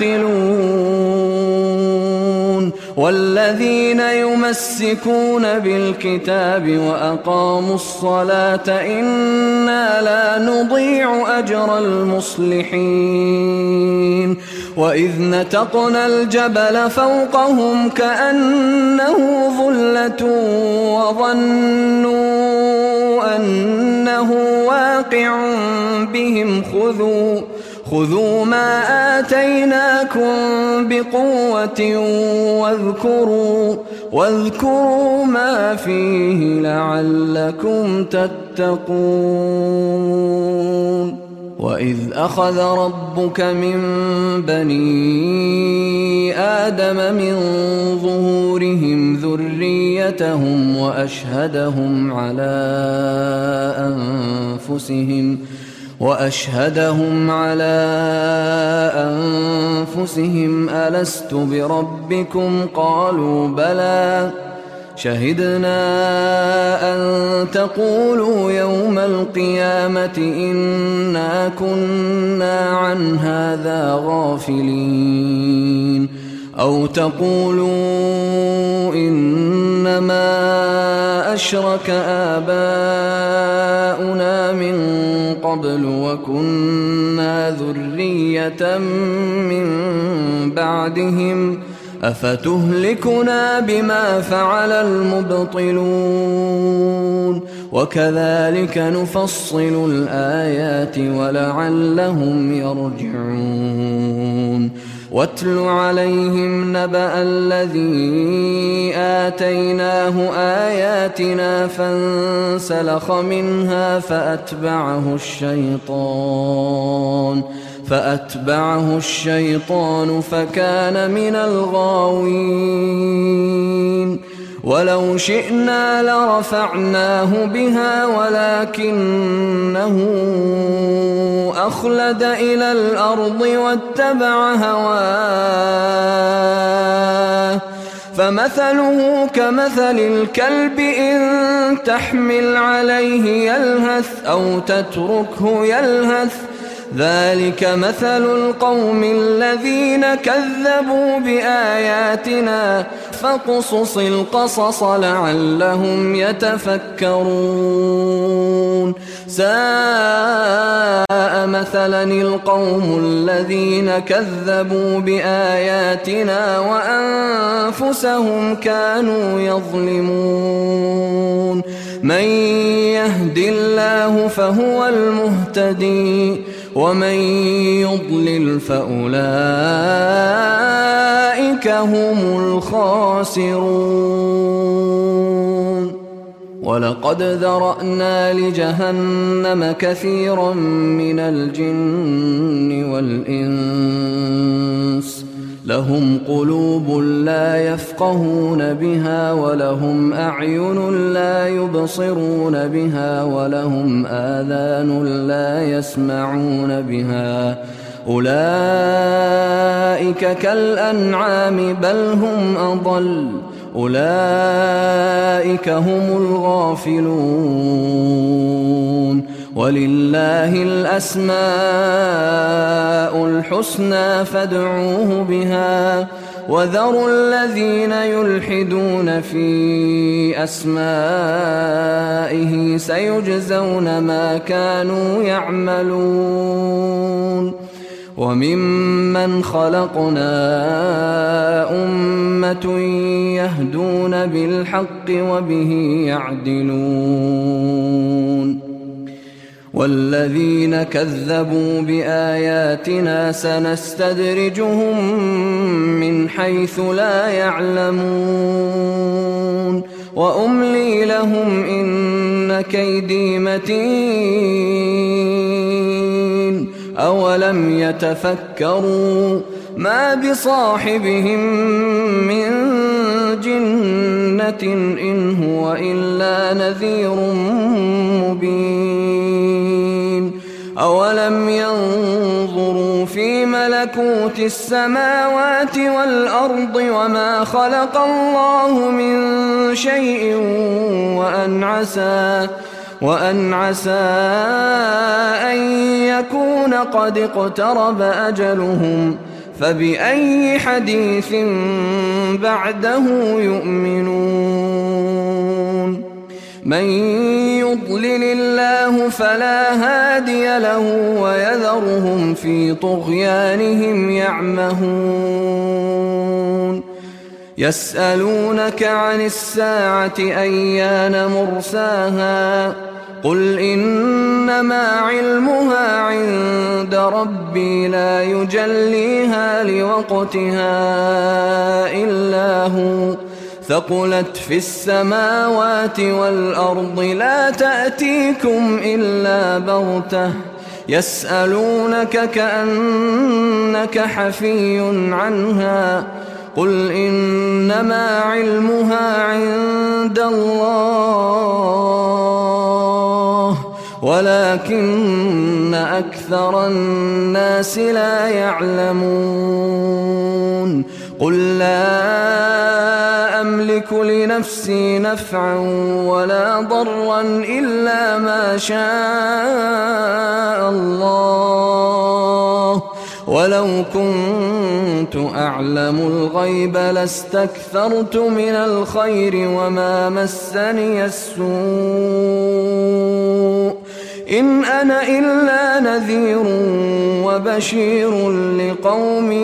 تعقلون. والذين يمسكون بالكتاب وأقاموا الصلاة إنا لا نضيع أجر المصلحين. وإذ نتقنا الجبل فوقهم كأنه ظلة وظنوا أنه واقع بهم خذوا ما آتيناكم بقوة واذكروا ما فيه لعلكم تتقون. وإذ أخذ ربك من بني آدم من ظهورهم ذريتهم وأشهدهم على أنفسهم ألست بربكم قالوا بلى شهدنا أن تقولوا يوم القيامة إنا كنا عن هذا غافلين أو تقولوا إنما أشرك آباؤنا من قبل وكنا ذرية من بعدهم أفتهلكنا بما فعل المبطلون وكذلك نفصل الآيات ولعلهم يرجعون واتل عليهم نبأ الذي آتيناه آياتنا فانسلخ منها فأتبعه الشيطان فكان من الغاوين ولو شئنا لرفعناه بها ولكنه أخلد إلى الأرض واتبع هواه فمثله كمثل الكلب إن تحمل عليه يلهث أو تتركه يلهث ذلك مثل القوم الذين كذبوا بآياتنا فاقصص القصص لعلهم يتفكرون ساء مثلا القوم الذين كذبوا بآياتنا وأنفسهم كانوا يظلمون من يهد الله فهو المهتدي ومن يضلل فأولئك هم الخاسرون ولقد ذرأنا لجهنم كثيرا من الجن والإنس لهم قلوب لا يفقهون بها ولهم أعين لا يبصرون بها ولهم آذان لا يسمعون بها أولئك كالأنعام بل هم أضل أولئك هم الغافلون ولله الأسماء الحسنى فادعوه بها وذروا الذين يلحدون في أسمائه سيجزون ما كانوا يعملون وممن خلقنا أمة يهدون بالحق وبه يعدلون والذين كذبوا بآياتنا سنستدرجهم من حيث لا يعلمون وأملي لهم إن كيدي متين أولم يتفكروا ما بصاحبهم من جنة إن هو إلا نذير مبين أولم ينظروا في ملكوت السماوات والأرض وما خلق الله من شيء وأن عسى أن يكون قد اقترب أجلهم فبأي حديث بعده يؤمنون من يضلل الله فلا هادي له ويذرهم في طغيانهم يعمهون يسألونك عن الساعة أيان مرساها قل إنما علمها عند ربي لا يجليها لوقتها إلا هو ثقلت في السماوات والأرض لا تأتيكم إلا بغتة يسألونك كأنك حفي عنها قل إنما علمها عند الله ولكن أكثر الناس لا يعلمون قل لا أملك لنفسي نفعا ولا ضرا إلا ما شاء الله ولو كنت أعلم الغيب لاستكثرت من الخير وما مسني السوء إن أنا إلا نذير وبشير لقوم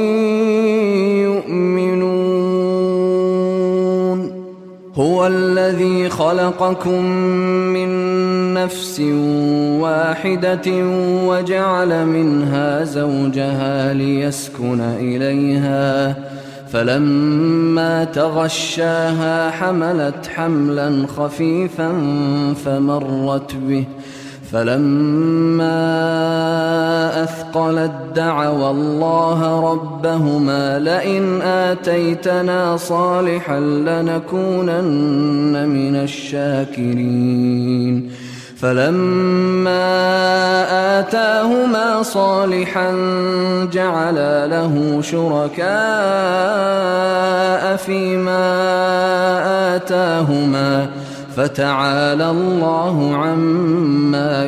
يؤمنون هو الذي خلقكم من نفس واحدة وجعل منها زوجها ليسكن إليها فلما تغشاها حملت حملا خفيفا فمرت به فلما أثقلت دعوا الله ربهما لئن آتيتنا صالحا لنكونن من الشاكرين فلما آتاهما صالحا جعلا له شركاء فيما آتاهما فتعالى الله عما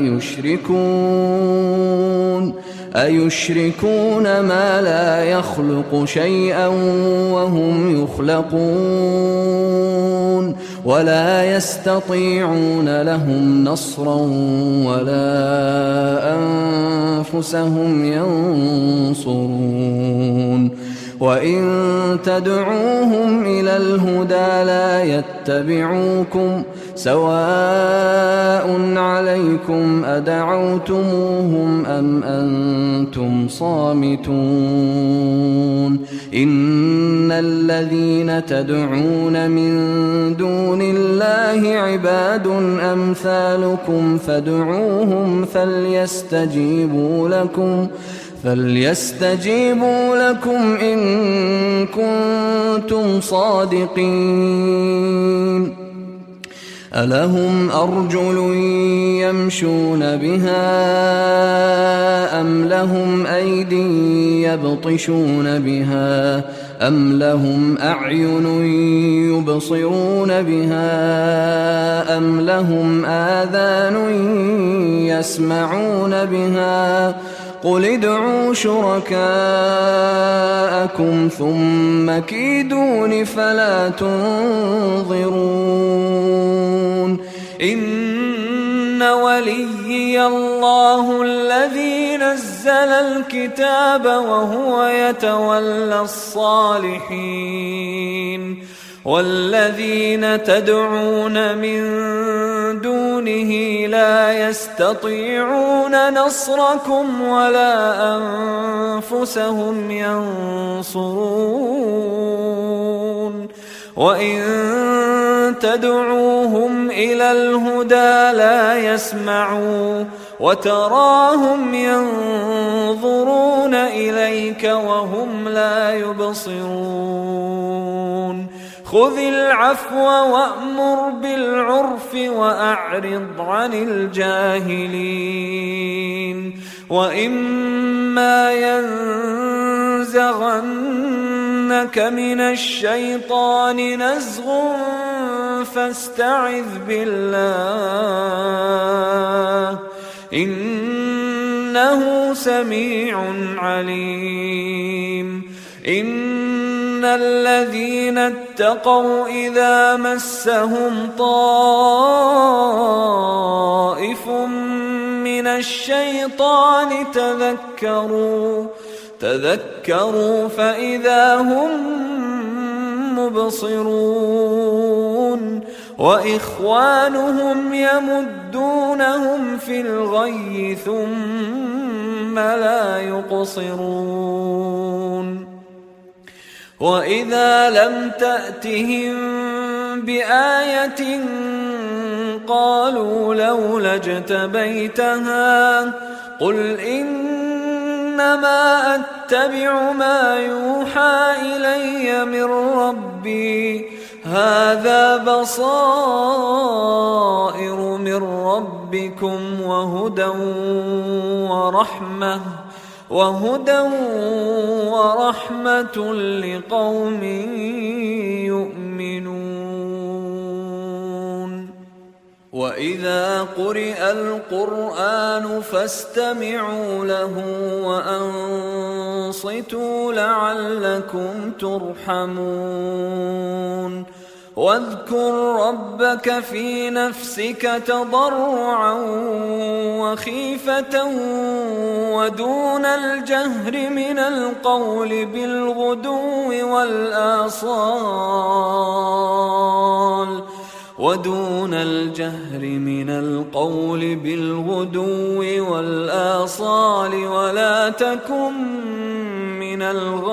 يشركون أيشركون ما لا يخلق شيئا وهم يخلقون ولا يستطيعون لهم نصرا ولا أنفسهم ينصرون وإن تدعوهم إلى الهدى لا يتبعوكم سواء عليكم أدعوتموهم أم أنتم صامتون إن الذين تدعون من دون الله عباد أمثالكم فادعوهم فليستجيبوا لكم إن كنتم صادقين ألهم أرجل يمشون بها أم لهم أيد يبطشون بها أم لهم أعين يبصرون بها أم لهم آذان يسمعون بها قل ادعوا شركاءكم ثم كيدون فلا تنظرون إن وليي الله الذي نزل الكتاب وهو يتولى الصالحين والذين تدعون من دونه لا يستطيعون نصركم ولا أنفسهم ينصرون وإن تدعوهم إلى الهدى لا يسمعوا وتراهم ينظرون إليك وهم لا يبصرون خذ العفو وأمر بالعرف وأعرض عن الجاهلين وإما ينزغنك من الشيطان نزغ فاستعذ بالله إنه سميع عليم إن الذين اتقوا إذا مسهم طائف من الشيطان تذكروا فإذا هم مبصرون وإخوانهم يمدونهم في الغي ثم لا يقصرون وإذا لم تأتهم بآية قالوا لولا اجتبيتها قل إنما أتبع ما يوحى إلي من ربي هذا بصائر من ربكم وهدى ورحمة لقوم يؤمنون وإذا قرئ القرآن فاستمعوا له وأنصتوا لعلكم ترحمون واذكر ربك في نفسك تضرعا وخيفة ودون الجهر من القول بالغدو والآصال ولا تكن من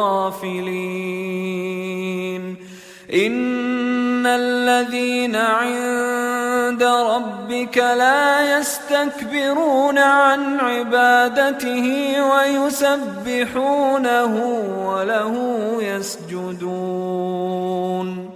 الغافلين إن الذين عند ربك لا يستكبرون عن عبادته ويسبحونه وله يسجدون